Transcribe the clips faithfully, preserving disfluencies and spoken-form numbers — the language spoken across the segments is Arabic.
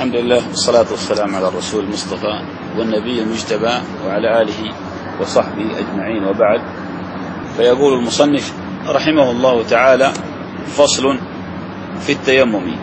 الحمد لله والصلاة والسلام على الرسول المصطفى والنبي المجتبى وعلى آله وصحبه أجمعين، وبعد. فيقول المصنف رحمه الله تعالى: فصل في التيمم.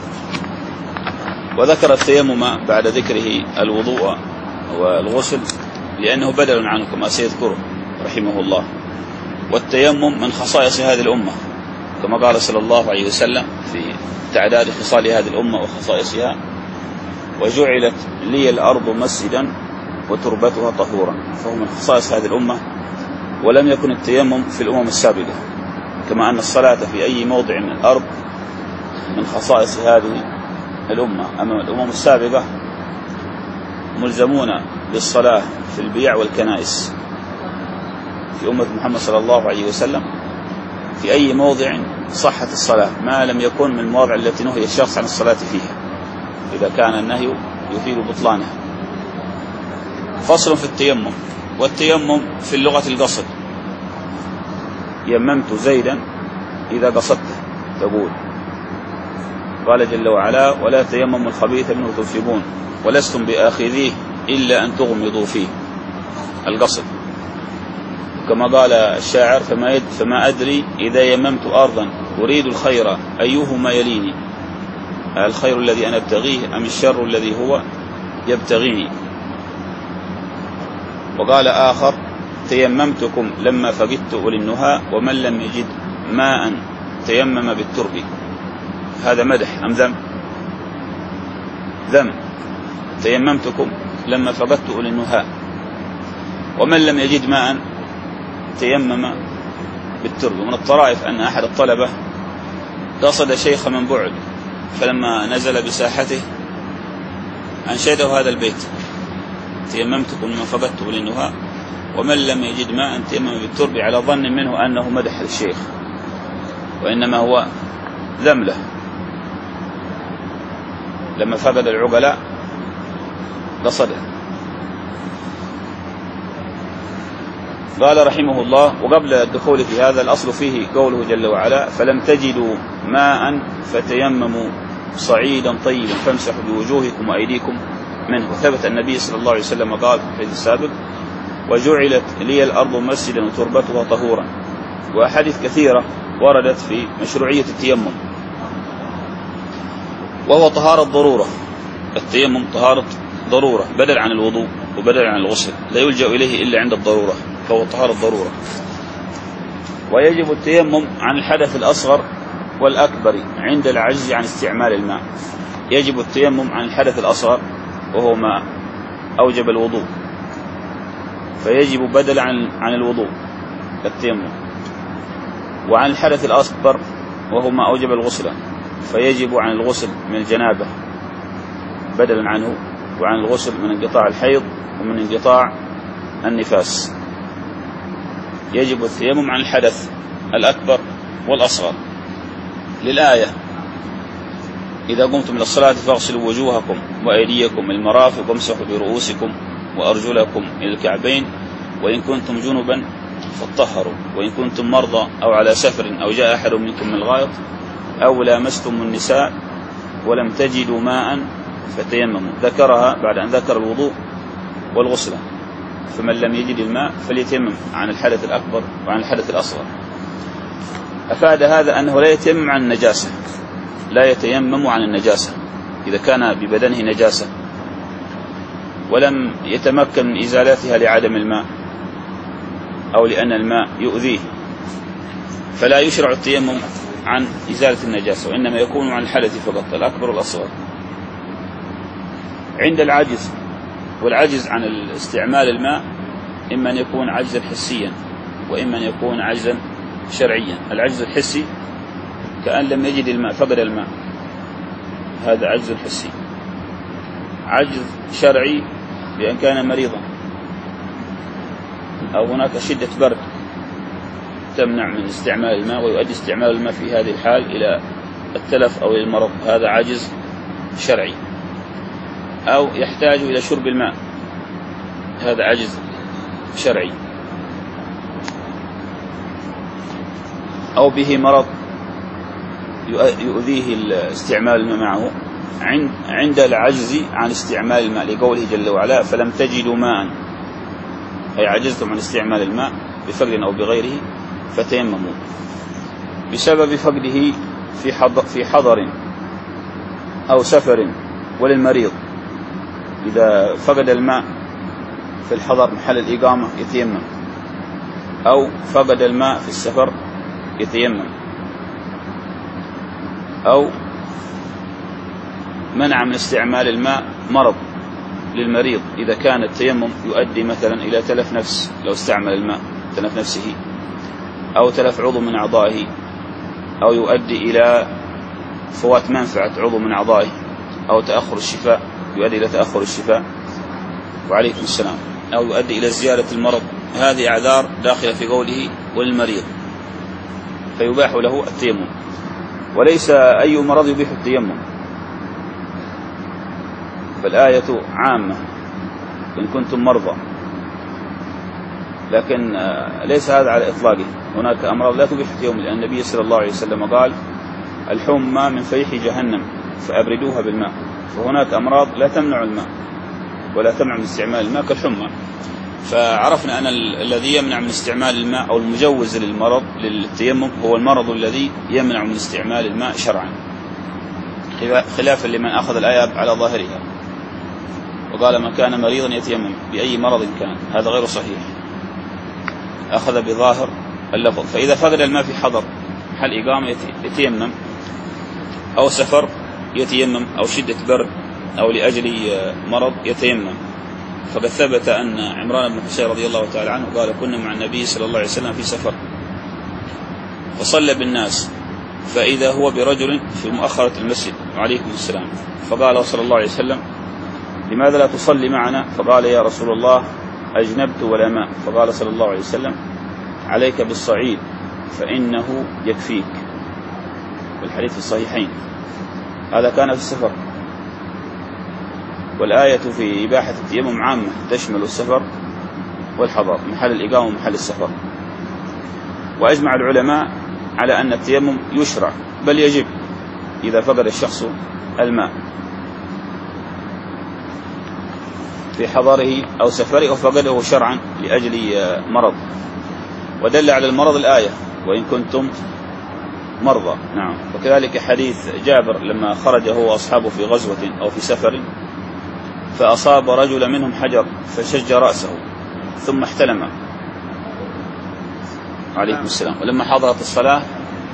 وذكر التيمم بعد ذكره الوضوء والغسل لأنه بدل عنه كما سيذكره رحمه الله. والتيمم من خصائص هذه الأمة كما قال صلى الله عليه وسلم في تعداد خصال هذه الأمة وخصائصها: وجعلت لي الأرض مسجدا وتربتها طهورا. فهو من خصائص هذه الأمة، ولم يكن التيمم في الأمم السابقة، كما أن الصلاة في أي موضع من الأرض من خصائص هذه الأمة. أما الأمم السابقة ملزمون بالصلاة في البيع والكنائس. في أمة محمد صلى الله عليه وسلم في أي موضع صحت الصلاة، ما لم يكن من المواضع التي نهي الشخص عن الصلاة فيها إذا كان النهي يفيد بطلانها. فصل في التيمم. والتيمم في اللغة القصد. يممت زيدا إذا قصدته، تقول قال جل وعلا: ولا تيمموا الخبيث منه تنفقون ولستم بآخذيه إلا أن تغمضوا فيه. القصد، كما قال الشاعر: فما, فما أدري إذا يممت أرضا أريد الخير أيهما يليني، الخير الذي أنا أبتغيه أم الشر الذي هو يبتغيني. وقال آخر: تيممتكم لما فقدت أولي النهى ومن لم يجد ماء تيمم بالترب. هذا مدح أم ذم؟ ذم. تيممتكم لما فقدت أولي النهى ومن لم يجد ماء تيمم بالترب. من الطرائف أن أحد الطلبة قصد شيخ من بعد، فلما نزل بساحته أنشده هذا البيت: تيممتكم لما فقدت أولي النهى ومن لم يجد ماء تيمم بالترب، على ظن منه أنه مدح الشيخ، وإنما هو ذم له. لما فقد العقلاء قصده. قال رحمه الله: وقبل الدخول في هذا الأصل فيه قوله جل وعلا: فلم تجدوا ماء فتيمموا صعيدا طيبا فامسحوا بوجوهكم وأيديكم منه. وثبت النبي صلى الله عليه وسلم قال في الحديث السابق: وجعلت لي الأرض مسجدا وتربتها طهورا. وأحاديث كثيرة وردت في مشروعية التيمم، وهو طهارة ضرورة. التيمم طهارة ضرورة، بدل عن الوضوء وبدل عن الغسل، لا يلجأ إليه إلا عند الضرورة، فهو طهارة ضرورة. ويجب التيمم عن الحدث الأصغر والأكبر عند العجز عن استعمال الماء. يجب التيمم عن الحدث الأصغر وهو ما أوجب الوضوء، فيجب بدل عن عن الوضوء التيمم. وعن الحدث الأكبر وهو ما أوجب الغسل، فيجب عن الغسل من الجنابة بدلا عنه، وعن الغسل من انقطاع الحيض ومن انقطاع النفاس. يجب التيمم عن الحدث الأكبر والأصغر للآية: إذا قمتم إلى الصلاة فاغسلوا وجوهكم وأيديكم إلى المرافق وامسحوا برؤوسكم وأرجلكم إلى الكعبين وإن كنتم جنبا فاطهروا وإن كنتم مرضى أو على سفر أو جاء أحد منكم من الغائط أو لامستم النساء ولم تجدوا ماء فتيمموا. ذكرها بعد أن ذكر الوضوء والغسل. فمن لم يجد الماء فليتيمم عن الحدث الأكبر وعن الحدث الأصغر. أفاد هذا أنه لا يتيمم عن النجاسة، لا يتيمم عن النجاسة إذا كان ببدنه نجاسة ولم يتمكن من إزالتها لعدم الماء أو لأن الماء يؤذيه، فلا يشرع التيمم عن إزالة النجاسة، وإنما يكون عن الحدث فقط الأكبر والأصغر. عند العجز، والعجز عن استعمال الماء إما أن يكون عجزا حسيا وإما أن يكون عجزا شرعيا. العجز الحسي كأن لم يجد الماء، فقد الماء، هذا عجز حسي. عجز شرعي بأن كان مريضا أو هناك شدة برد تمنع من استعمال الماء ويؤدي استعمال الماء في هذه الحال إلى التلف أو إلى المرض، هذا عجز شرعي. أو يحتاج إلى شرب الماء، هذا عجز شرعي. أو به مرض يؤذيه استعمال الماء معه، عند عند العجز عن استعمال الماء، لقوله جل وعلا فلم تجدوا ماء، أي عجزتم عن استعمال الماء بفقد أو بغيره فتيمموا. بسبب فقده في حضر, في حضر أو سفر، وللمريض إذا فقد الماء في الحضر محل الإقامة يتيمم، أو فقد الماء في السفر يتيمم، أو منع من استعمال الماء مرض للمريض، إذا كان التيمم يؤدي مثلا إلى تلف نفس لو استعمل الماء تلف نفسه، أو تلف عضو من أعضائه، أو يؤدي إلى فوات منفعة عضو من أعضائه، أو تأخر الشفاء يؤدي إلى تأخر الشفاء، وعليكم السلام، أو يؤدي إلى زيادة المرض. هذه أعذار داخلة في قوله وللمريض، فيباح له التيمم، وليس أي مرض يبيح التيمم، فالآية عامة إن كنتم مرضى، لكن ليس هذا على إطلاقه. هناك أمراض لا تبيح التيمم، لأن النبي صلى الله عليه وسلم قال الحمى من فيح جهنم فأبردوها بالماء، فهناك أمراض لا تمنع الماء ولا تمنع من استعمال الماء كالحمى. فعرفنا أن الذي يمنع من استعمال الماء أو المجوز للمرض للتيمم هو المرض الذي يمنع من استعمال الماء شرعا، خلافا لمن أخذ الآية على ظاهرها وقال من كان مريضا يتيمم بأي مرض كان، هذا غير صحيح، أخذ بظاهر اللفظ. فإذا فقد الماء في حضر حل إقامة يتيمم، أو سفر يتيمم، أو شدة برد، أو لأجل مرض يتيمم. فقد ثبت أن عمران بن حسين رضي الله تعالى عنه قال كنا مع النبي صلى الله عليه وسلم في سفر فصلى بالناس، فإذا هو برجل في مؤخرة المسجد وعليكم السلام، فقال صلى الله عليه وسلم لماذا لا تصلي معنا؟ فقال يا رسول الله أجنبت ولا ماء. فقال صلى الله عليه وسلم عليك بالصعيد فإنه يكفيك، والحديث في الصحيحين. هذا كان في السفر، والآية في إباحة التيمم عامة تشمل السفر والحضر، محل الإقامة ومحل السفر. وأجمع العلماء على أن التيمم يشرع بل يجب إذا فقد الشخص الماء في حضره أو سفره أو فقده شرعا لأجل مرض. ودل على المرض الآية وإن كنتم مرضى. نعم. وكذلك حديث جابر لما خرج هو وأصحابه في غزوة أو في سفر فأصاب رجل منهم حجر فشج رأسه ثم احتلم عليكم السلام، ولما حضرت الصلاة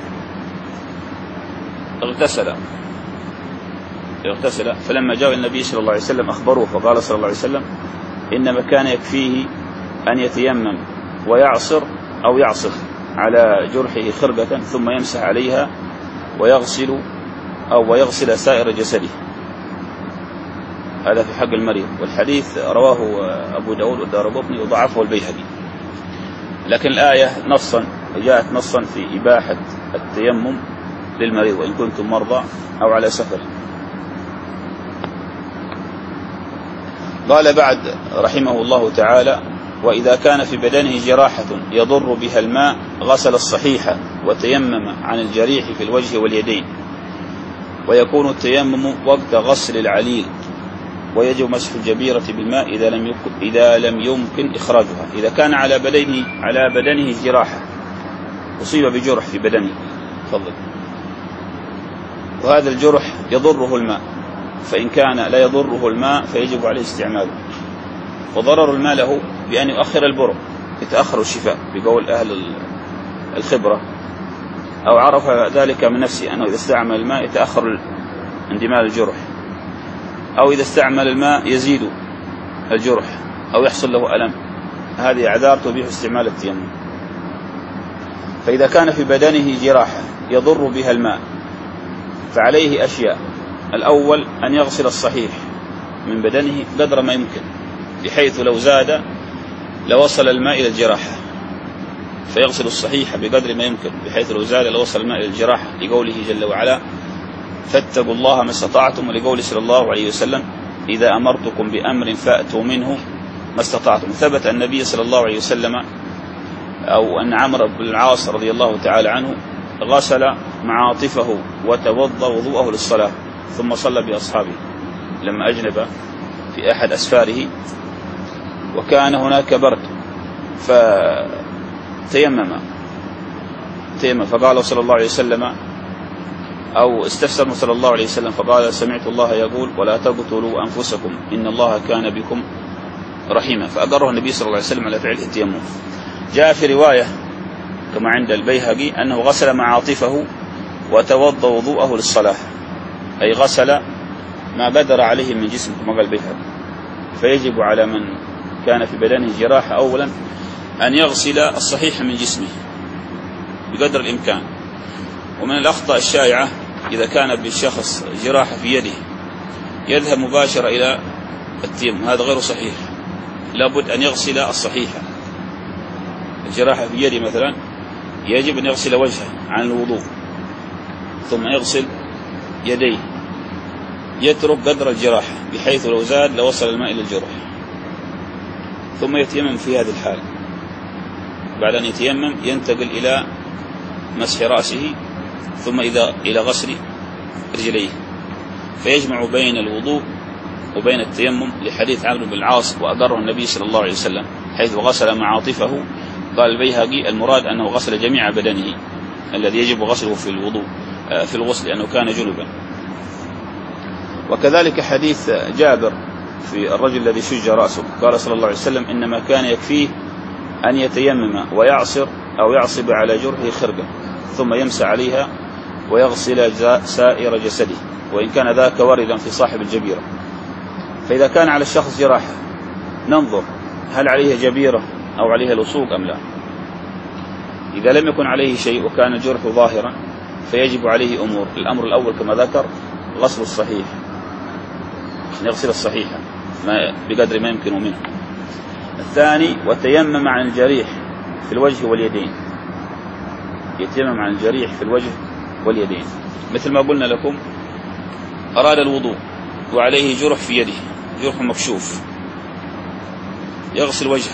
اغتسل اغتسل فلما جاء النبي صلى الله عليه وسلم أخبروه، فقال صلى الله عليه وسلم إنما كان يكفيه أن يتيمم ويعصر أو يعصف على جرحه خرقة ثم يمسح عليها ويغسل أو ويغسل سائر جسده. هذا في حق المريض. والحديث رواه أبو داود والدارقطني وضعفه البيهقي. لكن الآية نصا جاءت نصا في إباحة التيمم للمريض وإن كنتم مرضى أو على سفر. قال بعد رحمه الله تعالى وإذا كان في بدنه جراحة يضر بها الماء غسل الصحيح وتيمم عن الجريح في الوجه واليدين، ويكون التيمم وقت غسل العليل، ويجب مسح الجبيرة بالماء إذا لم يمكن إذا لم يمكن إخراجها. إذا كان على بدنه على بدنه جراحة، أصيب بجرح في بدنه، تفضل، وهذا الجرح يضره الماء، فإن كان لا يضره الماء فيجب عليه استعماله. وضرر الماء له بأن يؤخر البرء، يتأخر الشفاء بقول أهل الخبرة، أو عرف ذلك من نفسه أنه إذا استعمل الماء يتأخر اندمال الجرح، أو إذا استعمل الماء يزيد الجرح أو يحصل له ألم. هذه أعذار تبيح استعمال التيمم. فإذا كان في بدنه جراحة يضر بها الماء فعليه أشياء. الأول أن يغسل الصحيح من بدنه قدر ما يمكن، بحيث لو زاد لوصل الماء إلى الجراحة، فيغسل الصحيح بقدر ما يمكن بحيث لو زاد لوصل الماء إلى الجراحة، لقوله جل وعلا فاتقوا الله ما استطعتم، ولقوله صلى الله عليه وسلم إذا أمرتكم بأمر فأتوا منه ما استطعتم. ثبت النبي صلى الله عليه وسلم أو أن عمرو بن العاص رضي الله تعالى عنه غسل معاطفه وتوضأ وضوءه للصلاة، ثم صلى بأصحابه لما أجنب في أحد أسفاره وكان هناك برد فتيمم تيمم فقال صلى الله عليه وسلم أو استفسر صلى الله عليه وسلم فقال سمعت الله يقول ولا تقتلوا أنفسكم إن الله كان بكم رحيما، فأقره النبي صلى الله عليه وسلم على فعله التيمم. جاء في رواية كما عند البيهقي أنه غسل معاطفه وتوضأ وضوءه للصلاة، أي غسل ما قدر عليه من جسمه كما قال البيهقي. فيجب على من كان في بدنه جراحة أولا أن يغسل الصحيح من جسمه بقدر الإمكان. ومن الأخطاء الشائعة إذا كان بالشخص جراحة في يده يذهب مباشرة إلى التيمم، هذا غير صحيح، لابد أن يغسل الصحيحة. الجراحة في يده مثلا يجب أن يغسل وجهه عن الوضوء ثم يغسل يديه، يترك قدر الجراحة بحيث لو زاد لوصل الماء إلى الجرح، ثم يتيمم في هذه الحال. بعد أن يتيمم ينتقل إلى مسح رأسه ثم إذا إلى غسل رجليه، فيجمع بين الوضوء وبين التيمم لحديث عمرو بن العاص وأقره النبي صلى الله عليه وسلم حيث غسل معاطفه. قال البيهقي المراد أنه غسل جميع بدنه الذي يجب غسله في الوضوء في الغسل لأنه كان جنبا. وكذلك حديث جابر في الرجل الذي شج رأسه قال صلى الله عليه وسلم إنما كان يكفيه أن يتيمم ويعصر أو يعصب على جرحه خرقة ثم يمسح عليها ويغسل سائر جسده، وإن كان ذاك واردا في صاحب الجبيرة. فإذا كان على الشخص جراحة ننظر هل عليه جبيرة أو عليه لصوق أم لا. إذا لم يكن عليه شيء وكان الجرح ظاهرا فيجب عليه أمور. الأمر الأول كما ذكر غسل الصحيح، يغسل الصحيحة ما بقدر ما يمكن منه. الثاني وتيمم عن الجريح في الوجه واليدين، يتيمم عن الجريح في الوجه واليدين. مثل ما قلنا لكم أراد الوضوء وعليه جرح في يده، جرح مكشوف، يغسل وجهه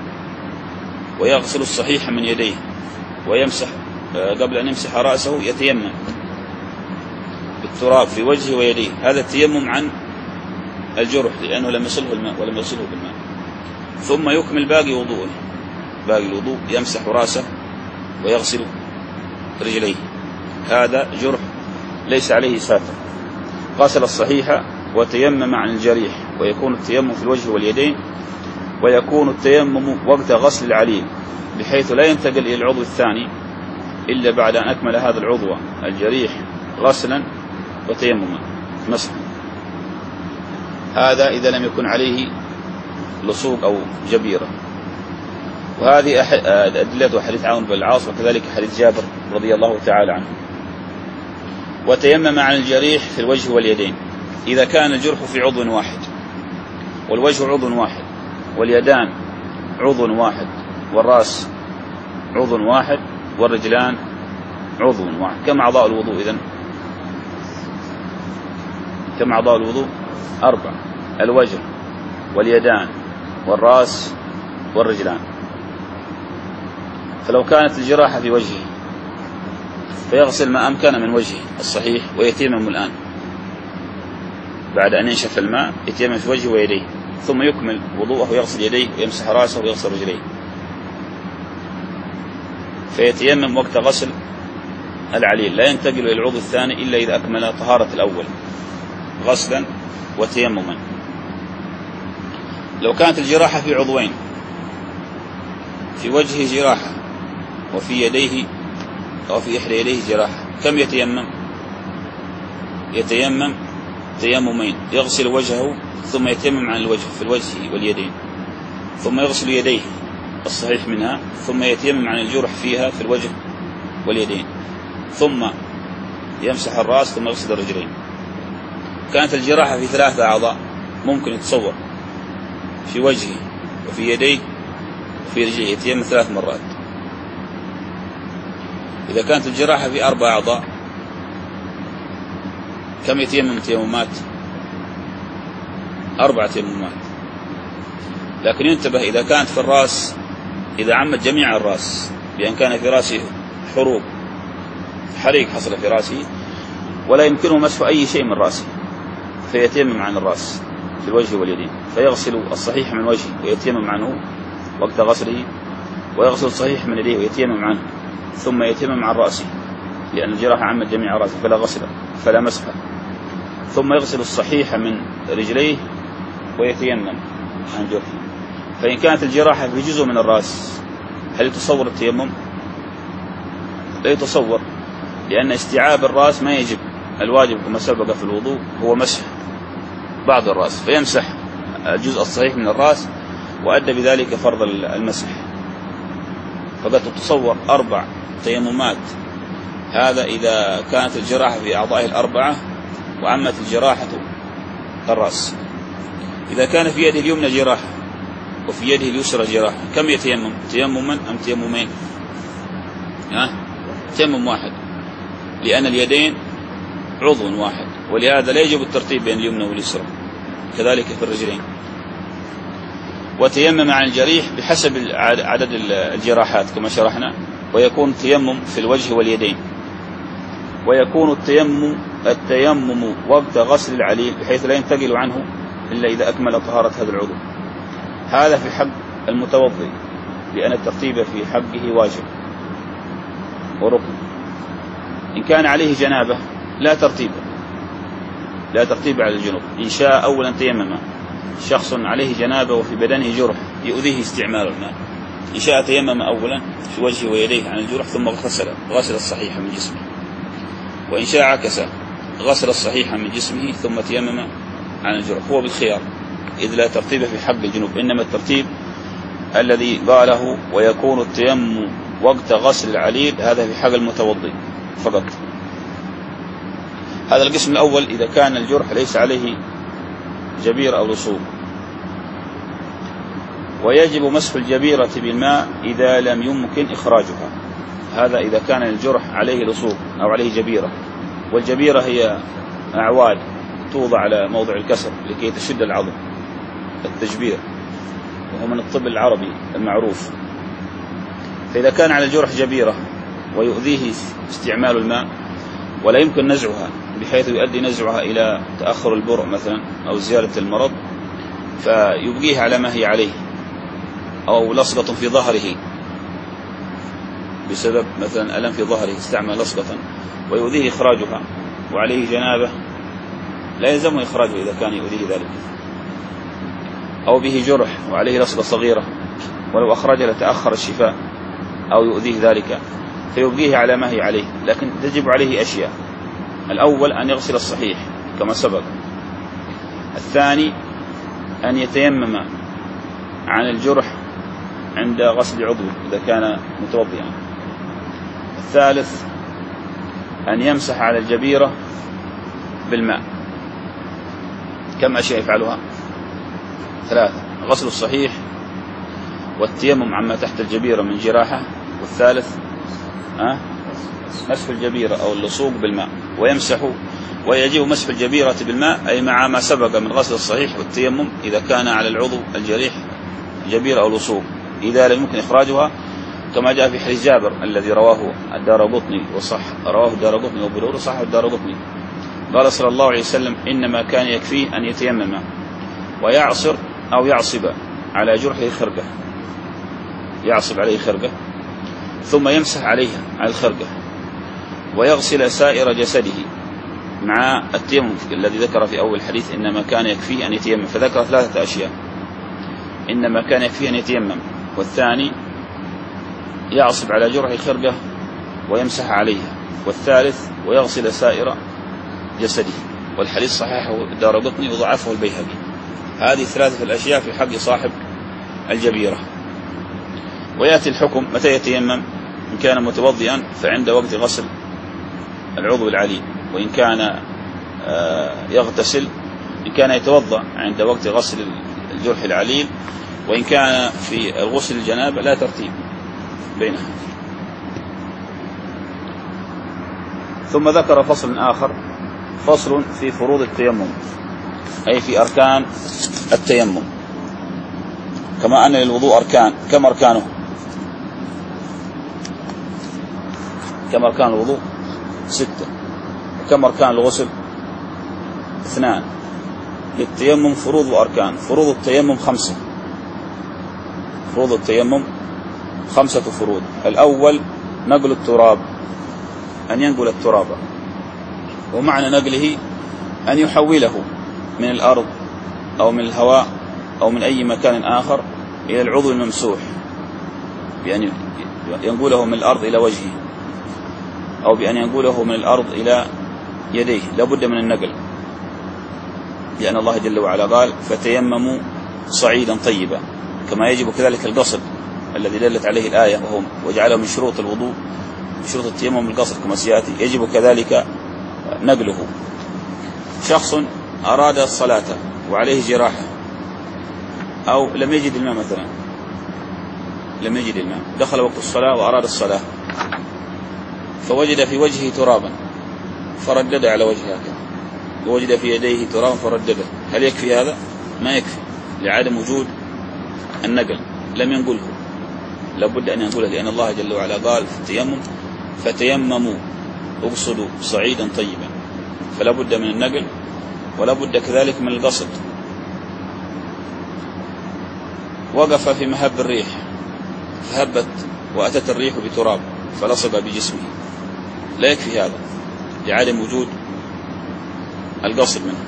ويغسل الصحيح من يديه ويمسح قبل أن يمسح رأسه يتيمم بالتراب في وجهه ويديه. هذا التيمم عن الجرح لأنه لم يصله الماء ولم يصله بالماء. ثم يكمل باقي وضوءه، باقي الوضوء يمسح رأسه ويغسل رجليه، هذا جرح ليس عليه ساتر. غسل الصحيحة وتيمم عن الجريح، ويكون التيمم في الوجه واليدين، ويكون التيمم وقت غسل العليل بحيث لا ينتقل إلى العضو الثاني إلا بعد أن أكمل هذا العضو الجريح غسلا وتيمما مسحا. هذا إذا لم يكن عليه لصوق أو جبيرة. وهذه أدلة حديث عمرو بن العاص وكذلك حديث جابر رضي الله تعالى عنه. وتيمم عن الجريح في الوجه واليدين إذا كان الجرح في عضو واحد، والوجه عضو واحد، واليدان عضو واحد، والرأس عضو واحد، والرجلان عضو واحد. كم أعضاء الوضوء إذن؟ كم أعضاء الوضوء؟ أربع: الوجه واليدان والرأس والرجلان. فلو كانت الجراحة في وجهه فيغسل ما أمكن من وجهه الصحيح ويتيمم الآن بعد أن ينشف الماء، يتيمم في وجهه ويديه، ثم يكمل وضوءه ويغسل يديه ويمسح رأسه ويغسل رجليه. فيتيمم وقت غسل العليل، لا ينتقل إلى العضو الثاني إلا إذا أكمل طهارة الأول غسلا وتيمما. لو كانت الجراحة في عضوين، في وجهه جراحة وفي يديه أو في إحدى يديه جراحة، كم يتيمم؟ يتيمم تيممين، يغسل وجهه ثم يتيمم عن الوجه في الوجه واليدين، ثم يغسل يديه الصحيح منها، ثم يتيمم عن الجرح فيها في الوجه واليدين، ثم يمسح الرأس ثم يغسل الرجلين. كانت الجراحة في ثلاثة أعضاء ممكن يتصور، في وجهه وفي يديه وفي رجليه، يتيمم ثلاث مرات. إذا كانت الجراحة في أربع أعضاء كم يتيمم تيممات؟ أربعة تيممات. لكن ينتبه إذا كانت في الرأس، إذا عمت جميع الرأس بأن كان في رأسه حروق، حريق حصل في رأسه ولا يمكنه مسح أي شيء من رأسه فيتيمم عن الرأس في الوجه واليدين، فيغسل الصحيح من وجهه ويتيمم عنه وقت غسله، ويغسل الصحيح من يديه ويتيمم عنه، ثم يتيمم عن رأسه لأن الجراحة عمت جميع رأسه فلا غسل فلا مسح، ثم يغسل الصحيح من رجليه ويتيمم عن جرحه. فإن كانت الجراحة في جزء من الرأس هل يتصور التيمم؟ لا يتصور، لأن استيعاب الرأس ما يجب، الواجب كما سبق في الوضوء هو مسح بعض الرأس، فيمسح الجزء الصحيح من الرأس وأدى بذلك فرض المسح. فقد تتصور أربع تيممات، هذا إذا كانت الجراحة في أعضائه الأربعة وعمت الجراحة الرأس. إذا كان في يده اليمنى جراحة وفي يده اليسرى جراحة كم يتيمم؟ تيمما أم تيممين؟ أه؟ تيمم واحد، لأن اليدين عضو واحد، ولهذا لا يجب الترتيب بين اليمنى واليسرى، كذلك في الرجلين. وتيمم عن الجريح بحسب عدد الجراحات كما شرحنا، ويكون التيمم في الوجه واليدين، ويكون التيمم التيمم وقت غسل العليل بحيث لا ينتقل عنه إلا إذا أكمل طهارة هذا العضو. هذا في حق المتوضئ، لأن الترتيب في حقه واجب وركن. إن كان عليه جنابة لا ترتيب لا ترتيب على الجنوب. إن شاء أولا تيمم، شخص عليه جنابة وفي بدنه جرح يؤذيه استعمال الماء، إن شاء تيمم أولا في وجهه ويديه عن الجرح ثم غسل غسل الصحيح من جسمه، وإن شاء عكس غسل الصحيح من جسمه ثم تيمم عن الجرح، هو بالخيار، إذ لا ترتيب في حق الجنوب، إنما الترتيب الذي قاله ويكون التيمم وقت غسل العليل هذا في حق المتوضئ فقط. هذا القسم الأول إذا كان الجرح ليس عليه جبير أو لصوق. ويجب مسح الجبيرة بالماء إذا لم يمكن إخراجها، هذا إذا كان الجرح عليه لصوق أو عليه جبيرة، والجبيرة هي أعواد توضع على موضع الكسر لكي تشد العظم، التجبير، وهو من الطب العربي المعروف. فإذا كان على الجرح جبيرة ويؤذيه استعمال الماء ولا يمكن نزعها بحيث يؤدي نزعها إلى تأخر البرء مثلا أو زيادة المرض، فيبقيه على ما هي عليه، أو لصقة في ظهره بسبب مثلا ألم في ظهره استعمل لصقة ويؤذيه إخراجها وعليه جنابة لا يلزمه إخراجه إذا كان يؤذيه ذلك، أو به جرح وعليه لصقة صغيرة ولو أخرج لتأخر الشفاء أو يؤذيه ذلك فيبقيه على ما هي عليه، لكن تجب عليه أشياء. الأول أن يغسل الصحيح كما سبق، الثاني أن يتيمم عن الجرح عند غسل عضوه إذا كان متوضئا، الثالث أن يمسح على الجبيرة بالماء. كم أشياء يفعلها؟ ثلاثة: غسل الصحيح، والتيمم عما تحت الجبيرة من جراحة، والثالث أه؟ مسح الجبيرة أو اللصوق بالماء. ويمسح ويجب مسح الجبيرة بالماء أي مع ما سبق من غسل الصحيح والتيمم إذا كان على العضو الجريح جبيرة أو لصوق إذا لم يمكن إخراجها، كما جاء في حديث جابر الذي رواه الدارقطني وصح رواه الدارقطني وابو داود وصححه الدارقطني، قال صلى الله عليه وسلم: إنما كان يكفيه أن يتيمم ويعصر أو يعصب على جرحه خرقة، يعصب عليه خرقة ثم يمسح عليها على الخرقة، ويغسل سائر جسده مع التيمم الذي ذكر في أول الحديث إنما كان يكفيه أن يتيمم، فذكر ثلاثة أشياء: إنما كان يكفيه أن يتيمم، والثاني يعصب على جرح خرقة ويمسح عليها، والثالث ويغسل سائر جسده. والحديث صححه الدارقطني وضعفه البيهقي. هذه ثلاثة الأشياء في حق صاحب الجبيرة. ويأتي الحكم متى يتيمم: إن كان متوضئا فعند وقت غسل العضو العليل، وإن كان يغتسل إن كان يتوضأ عند وقت غسل الجرح العليل، وإن كان في الغسل الجنابة لا ترتيب بينها. ثم ذكر فصل آخر، فصل في فروض التيمم، أي في أركان التيمم. كما أن للوضوء أركان، كم أركانه؟ كم أركان الوضوء؟ ستة. كم أركان الغسل؟ اثنان. للتيمم فروض وأركان. فروض التيمم خمسة. فروض التيمم خمسة فروض. الأول نقل التراب، أن ينقل التراب، ومعنى نقله أن يحوله من الأرض أو من الهواء أو من أي مكان آخر إلى العضو الممسوح، بأن ينقله من الأرض إلى وجهه، أو بأن ينقله من الأرض إلى يديه. لابد من النقل، لأن الله جل وعلا قال فتيمموا صعيدا طيبا، كما يجب كذلك القصد الذي دلت عليه الآية، وهو وجعله من شروط الوضوء، من شروط التيمم القصد كما سيأتي، يجب كذلك نقله. شخص أراد الصلاة وعليه جراحة، أو لم يجد الماء مثلا، لم يجد الماء، دخل وقت الصلاة وأراد الصلاة، فوجد في وجهه ترابا فردد على وجهه هكذا، ووجد في يديه ترابا فردده، هل يكفي هذا؟ ما يكفي، لعدم وجود النقل، لم ينقله، لابد أن ينقله، لأن الله جل وعلا قال في التيمم فتيمموا اقصدوا صعيدا طيبا، فلا بد من النقل ولا بد كذلك من القصد. وقف في مهب الريح فهبت وأتت الريح بتراب فلصق بجسمه، لا يكفي هذا لعدم وجود القصد منه،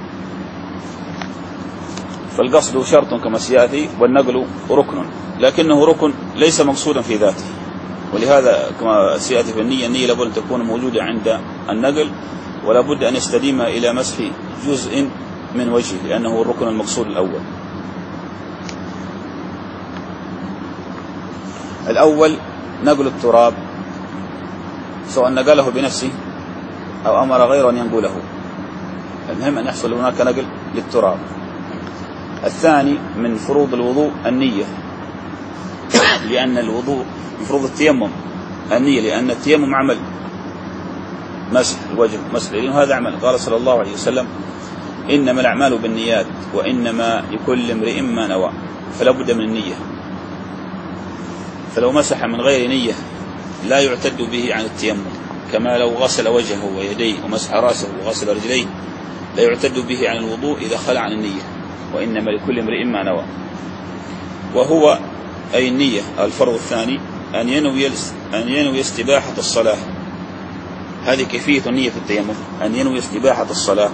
فالقصد شرط كما سيأتي، والنقل ركن، لكنه ركن ليس مقصودا في ذاته، ولهذا كما سيأتي في النية، النية لابد أن تكون موجودة عند النقل، ولا بد أن يستديم إلى مسح جزء من وجهه، لأنه الركن المقصود الأول. الأول نقل التراب، سواء نقله بنفسه أو أمر غيره أن ينقله، المهم أن يحصل هناك نقل للتراب. الثاني من فروض الوضوء النية، لأن الوضوء من فروض التيمم النية، لأن التيمم عمل، مسح الوجه مسح اليدين هذا عمل، قال صلى الله عليه وسلم إنما الأعمال بالنيات وإنما لكل امرئ ما نوى، فلا بد من النية. فلو مسح من غير نية لا يعتد به عن التيمم، كما لو غسل وجهه ويديه ومسح رأسه وغسل رجليه لا يعتد به عن الوضوء إذا خلع عن النية، وإنما لكل امرئ ما نوى. وهو أي النية الفرض الثاني أن ينوي أن ينوي استباحة الصلاة، هذه كيفية النية في التيمم، أن ينوي استباحة الصلاة،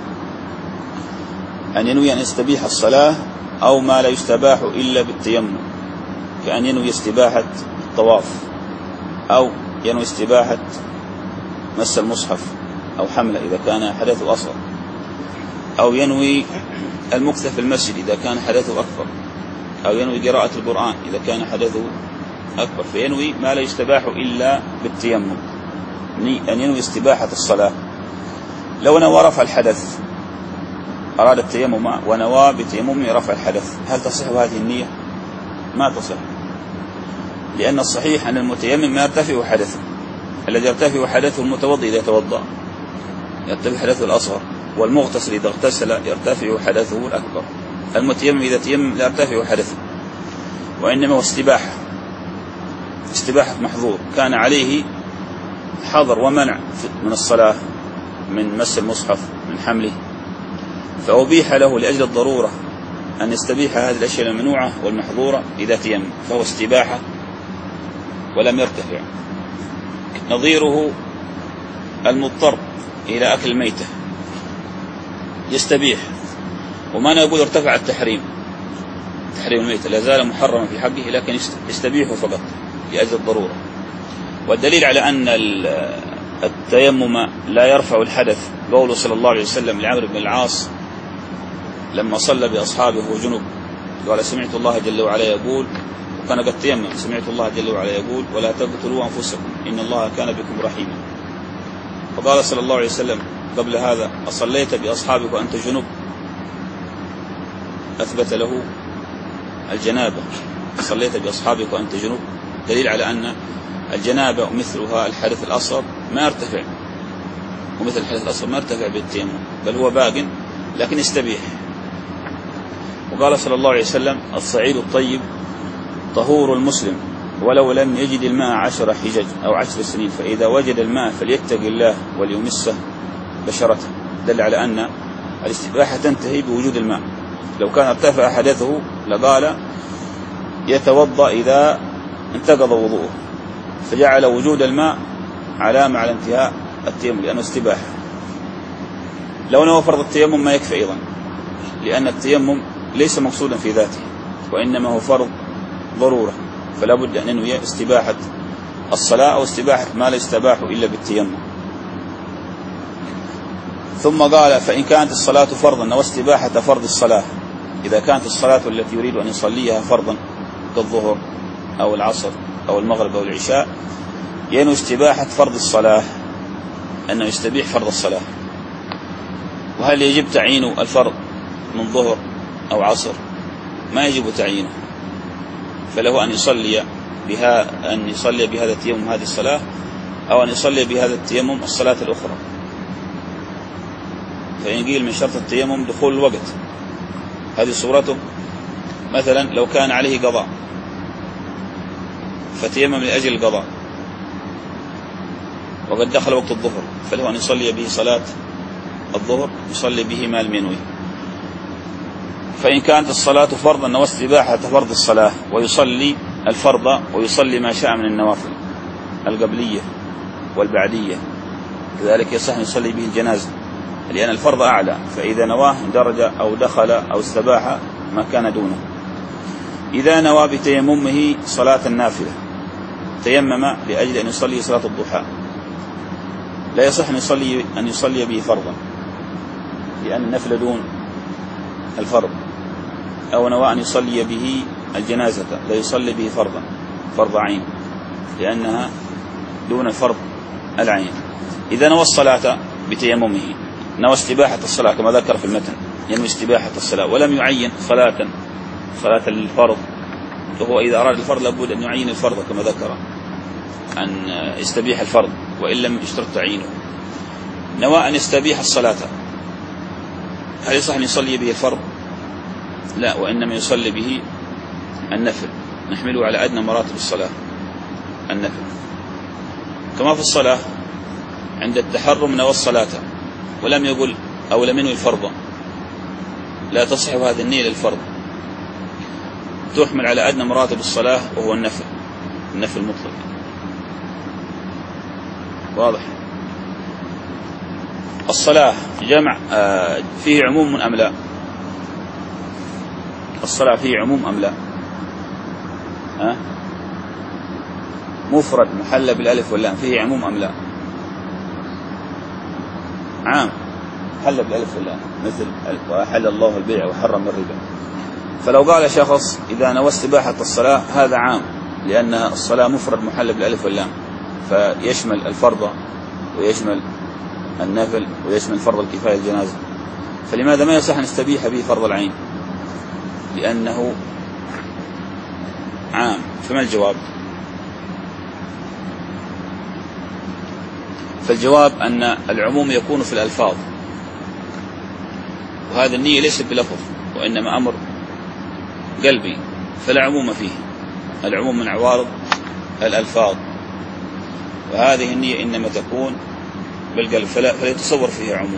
أن ينوي أن يستبيح الصلاة أو ما لا يستباح إلا بالتيمم، كأن ينوي استباحة الطواف، أو ينوي استباحة مس المصحف أو حمله إذا كان حدثه أصغر، أو ينوي المكث في المسجد إذا كان حدثه أكبر، أو ينوي قراءة القرآن إذا كان حدثه أكبر، فينوي ما لا يستباح إلا بالتيمم، أن ينوي استباحة الصلاة. لو نوى رفع الحدث، أراد التيمم ونوى بتيمم رفع الحدث، هل تصح هذه النية؟ ما تصح، لأن الصحيح أن المتيمم ما يرتفع حدثه، الذي يرتفع حدثه المتوضئ إذا توضأ يرتفع حدثه الأصغر، والمغتسل إذا اغتسل يرتفع حدثه الأكبر. المتيمم إذا تيمم لا يرتفع حدثه، وإنما هو استباحة، استباحة محظور، كان عليه حظر ومنع من الصلاة، من مس المصحف، من حمله، فأبيح له لأجل الضرورة أن يستبيح هذه الأشياء الممنوعة والمحظورة إذا تيمم، فهو استباحة ولم يرتفع. نظيره المضطر إلى أكل الميتة يستبيح، وما نقول ارتفع التحريم، تحريم الميتة لا زال محرما في حقه، لكن يستبيحه فقط لأجل الضرورة. والدليل على أن التيمم لا يرفع الحدث قوله صلى الله عليه وسلم لعمرو بن العاص لما صلى بأصحابه جنوب، قال سمعت الله جل وعلا يقول، وكان قد تيمم، سمعت الله جل وعلا يقول ولا تقتلوا أنفسكم إن الله كان بكم رحيما. فقال صلى الله عليه وسلم قبل هذا أصليت بأصحابك وأنت جنوب؟ أثبت له الجنابة، صليت بأصحابك وأنت جنوب، دليل على أن الجنابة ومثلها الحدث الأصغر ما يرتفع، ومثل الحدث الأصغر ما يرتفع بالتيمم، بل هو باق لكن يستبيح. وقال صلى الله عليه وسلم الصعيد الطيب طهور المسلم ولو لم يجد الماء عشر حجج أو عشر سنين، فإذا وجد الماء فليتق الله وليمسه بشرته، دل على أن الاستباحة تنتهي بوجود الماء. لو كان ارتفع حدثه لقال يتوضأ إذا انتقض وضوءه، فجعل وجود الماء علامة على انتهاء التيمم لأنه استباحة. لو نوى فرض التيمم ما يكفي أيضا، لأن التيمم ليس مقصودا في ذاته، وإنما هو فرض ضرورة، فلا بد أن ينوي استباحة الصلاة أو استباحة ما لا يستباح إلا بالتيمم. ثم قال فإن كانت الصلاة فرضا نوى استباحة فرض الصلاة، إذا كانت الصلاة التي يريد أن يصليها فرضا كالظهر أو العصر أو المغرب أو العشاء، ينوي استباحة فرض الصلاة، أنه يستبيح فرض الصلاة. وهل يجب تعيين الفرض من ظهر أو عصر؟ ما يجب تعيينه، فله أن يصلي بها أن يصلي بهذا التيمم هذه الصلاة، أو أن يصلي بهذا التيمم الصلاة الأخرى. فإن قيل من شرط التيمم دخول الوقت، هذه صورته. مثلا لو كان عليه قضاء فتيمم لأجل القضاء وقد دخل وقت الظهر، فله أن يصلي به صلاة الظهر، يصلي به ما لم ينوي. فإن كانت الصلاة فرضا نوى استباحة فرض الصلاة، ويصلي الفرض ويصلي ما شاء من النوافل القبلية والبعدية، كذلك يصح يصلي به الجنازة، لأن الفرض أعلى، فإذا نواه درج أو دخل أو استباح ما كان دونه. إذا نوى بتيممه صلاة النافلة تيمم لأجل أن يصلي صلاة الضحى، لا يصح أن يصلي, أن يصلي به فرضا، لأن النفل دون الفرض. أو نوى أن يصلي به الجنازة لا يصلي به فرضا، فرض عين، لأنها دون الفرض العين. إذا نوى الصلاة بتيممه نوى استباحة الصلاة كما ذكر في المتن، ينوي استباحة الصلاة ولم يعين صلاة صلاة الفرض، وهو إذا أراد الفرض لابد أن يعين الفرض كما ذكر، أن يستبيح الفرض وإن لم يشترط تعيينه. نوى أن يستبيح الصلاة، هل يصح أن يصلي به الفرض؟ لا، وإنما يصلي به النفل، نحمله على أدنى مراتب الصلاة النفل. كما في الصلاة عند التحرم نوى الصلاة ولم يقل أو لم ينوي الفرض، لا تصح هذه النية للفرض، تحمل على أدنى مراتب الصلاة وهو النفل، النفل المطلق. واضح؟ الصلاة جمع فيه عموم أم لا؟ الصلاة فيه عموم أم لا؟ ها؟ مفرد محل بالألف واللام فيه عموم أم لا؟ عام محل بالألف واللام، مثل وأحل الله البيع وحرم الربا. فلو قال شخص إذا نوى استباحة الصلاة هذا عام، لأن الصلاة مفرد محل بالألف واللام، فيشمل الفرض ويشمل النفل ويشمل فرض الكفاية الجنازة، فلماذا ما يصح أن نستبيح به فرض العين؟ لأنه عام. فما الجواب؟ فالجواب أن العموم يكون في الألفاظ، وهذا النية ليست بلفظ وإنما أمر قلبي، فلا عموم فيه، العموم من عوارض الألفاظ، وهذه النية إنما تكون بالقلب، فلا, فلا يتصور فيها عموم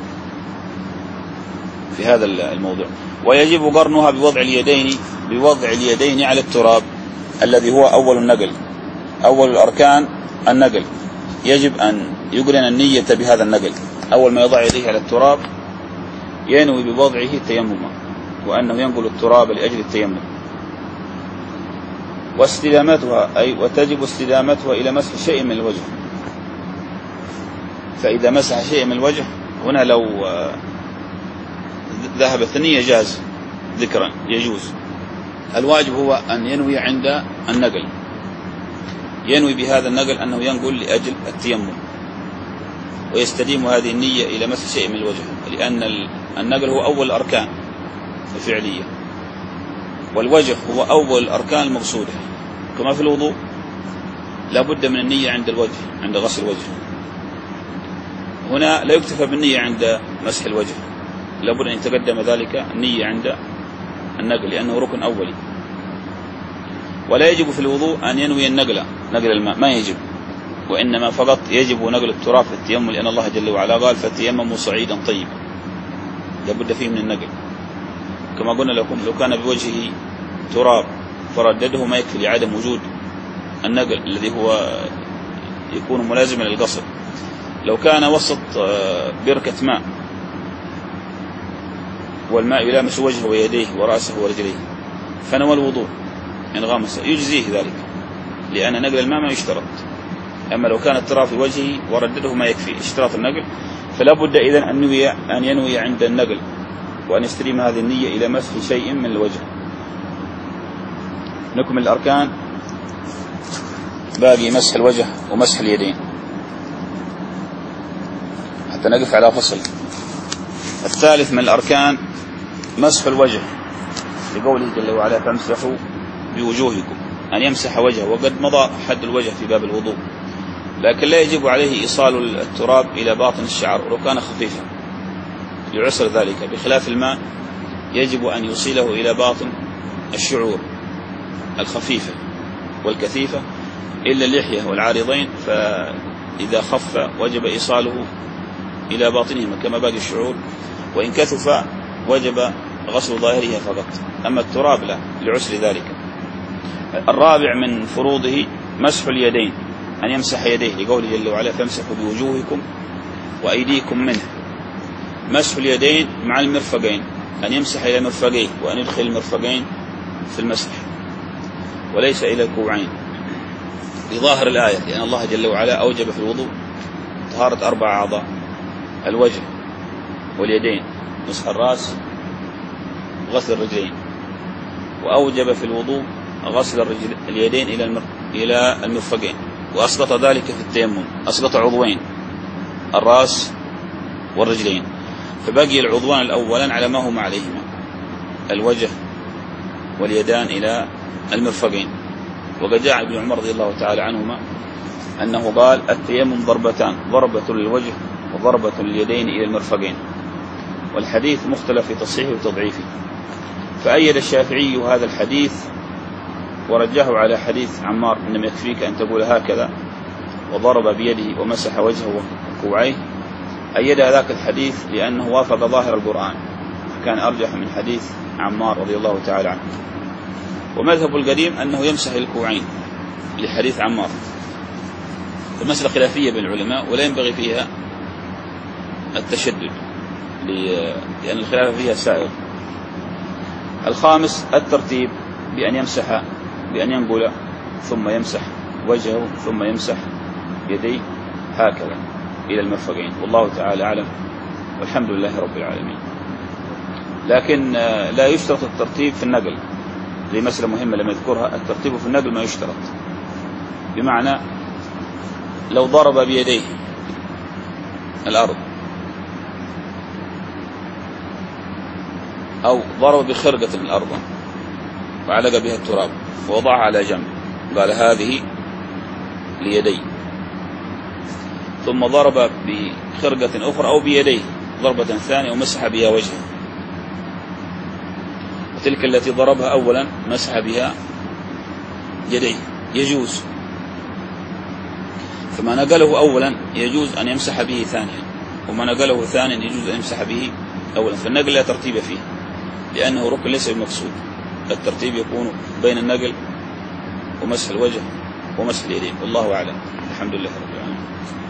في هذا الموضوع. ويجب قرنها بوضع اليدين بوضع اليدين على التراب الذي هو أول النقل، أول الأركان النقل، يجب أن يقرن النية بهذا النقل. أول ما يضع يديه على التراب ينوي بوضعه تيمما، وأنه ينقل التراب لأجل التيمم. واستدامتها أي وتجب استدامتها إلى مسح شيء من الوجه، فإذا مسح شيء من الوجه هنا لو ذهبت النية جاز ذكرا يجوز. الواجب هو أن ينوي عند النقل، ينوي بهذا النقل أنه ينقل لأجل التيمم، ويستديم هذه النية إلى مسح شيء من الوجه، لأن النقل هو أول الأركان الفعلية، والوجه هو أول الأركان المقصودة، كما في الوضوء لا بد من النية عند الوجه، عند غسل الوجه. هنا لا يكتفى بالنية عند مسح الوجه، لا بد أن يتقدم ذلك النية عند النقل، لأنه ركن أولي. ولا يجب في الوضوء أن ينوي النقل، نقل الماء ما يجب، وإنما فقط يجب نقل التراب في التيمم، لأن الله جل وعلا قال فتيمموا صعيدا طيبا، لابد فيه من النقل. كما قلنا لكم لو كان بوجهه تراب فردده ما يكفي لعدم وجود النقل الذي هو يكون ملازما للقصر. لو كان وسط بركة ماء والماء يلامس وجهه ويديه ورأسه ورجليه فنوى الوضوء إن غامس يجزيه ذلك، لأن نقل الماء ما يشترط. أما لو كان التراب في وجهه وردده ما يكفي اشتراط النقل، فلا بد إذن أن ينوي أن ينوي عند النقل وأن يستلم هذه النية إلى مسح شيء من الوجه. نكمل الأركان، باقي مسح الوجه ومسح اليدين حتى نقف على فصل. الثالث من الأركان مسح الوجه، لقوله جل وعلا فامسحوا بوجوهكم، أن يمسح وجهه. وقد مضى حد الوجه في باب الوضوء، لكن لا يجب عليه إيصال التراب إلى باطن الشعر ولو كان خفيفا لعسر ذلك، بخلاف الماء يجب أن يوصله إلى باطن الشعور الخفيفة والكثيفة إلا اللحية والعارضين، فإذا خف وجب إيصاله إلى باطنهما كما باقي الشعور، وإن كثف وجب غسل ظاهرها فقط، أما التراب لا لعسر ذلك. الرابع من فروضه مسح اليدين، أن يمسح يديه، لقوله جل وعلا فامسحوا بوجوهكم وأيديكم منه. مسح اليدين مع المرفقين، أن يمسح إلى مرفقيه وأن يدخل المرفقين في المسح وليس إلى الكوعين لظاهر الآية، لأن الله جل وعلا أوجب في الوضوء طهارة أربع أعضاء: الوجه واليدين، مسح الرأس، غسل الرجلين، وأوجب في الوضوء غسل الرجل اليدين إلى إلى المرفقين، وأسقط ذلك في التيمم، أسقط عضوين الرأس والرجلين، فبقي العضوان الأولان على ما هما عليهما، الوجه واليدان إلى المرفقين. وقد جاء ابن عمر رضي الله تعالى عنهما أنه قال التيمم ضربتان، ضربة للوجه وضربة لليدين إلى المرفقين، والحديث مختلف في تصحيحه وتضعيفه. فأيد الشافعي هذا الحديث ورجحه على حديث عمار إنما يكفيك أن تقول هكذا وضرب بيده ومسح وجهه وكوعيه، أيد ذاك الحديث لأنه وافق ظاهر القرآن، فكان أرجح من حديث عمار رضي الله تعالى عنه. ومذهب القديم أنه يمسح الكوعين لحديث عمار. المسألة خلافية بين العلماء ولا ينبغي فيها التشدد لأن الخلاف فيها سائغ. الخامس الترتيب، بأن يمسح بأن ينقل ثم يمسح وجهه ثم يمسح يديه هكذا إلى المرفقين، والله تعالى أعلم والحمد لله رب العالمين. لكن لا يشترط الترتيب في النقل، هذه مسألة مهمة لما يذكرها. الترتيب في النقل ما يشترط، بمعنى لو ضرب بيديه الأرض أو ضرب بخرقة من الأرض وعلق بها التراب ووضعها على جنب، قال هذه ليدي، ثم ضرب بخرقة أخرى أو بيديه ضربة ثانية ومسح بها وجهه، وتلك التي ضربها أولا مسح بها يديه يجوز، فما نقله أولا يجوز أن يمسح به ثانيا، وما نقله ثانيا يجوز أن يمسح به أولا. فالنقل لا ترتيب فيه لأنه ركن ليس بمقصود، الترتيب يكون بين النقل ومسح الوجه ومسح اليدين، والله أعلم. الحمد لله رب العالمين.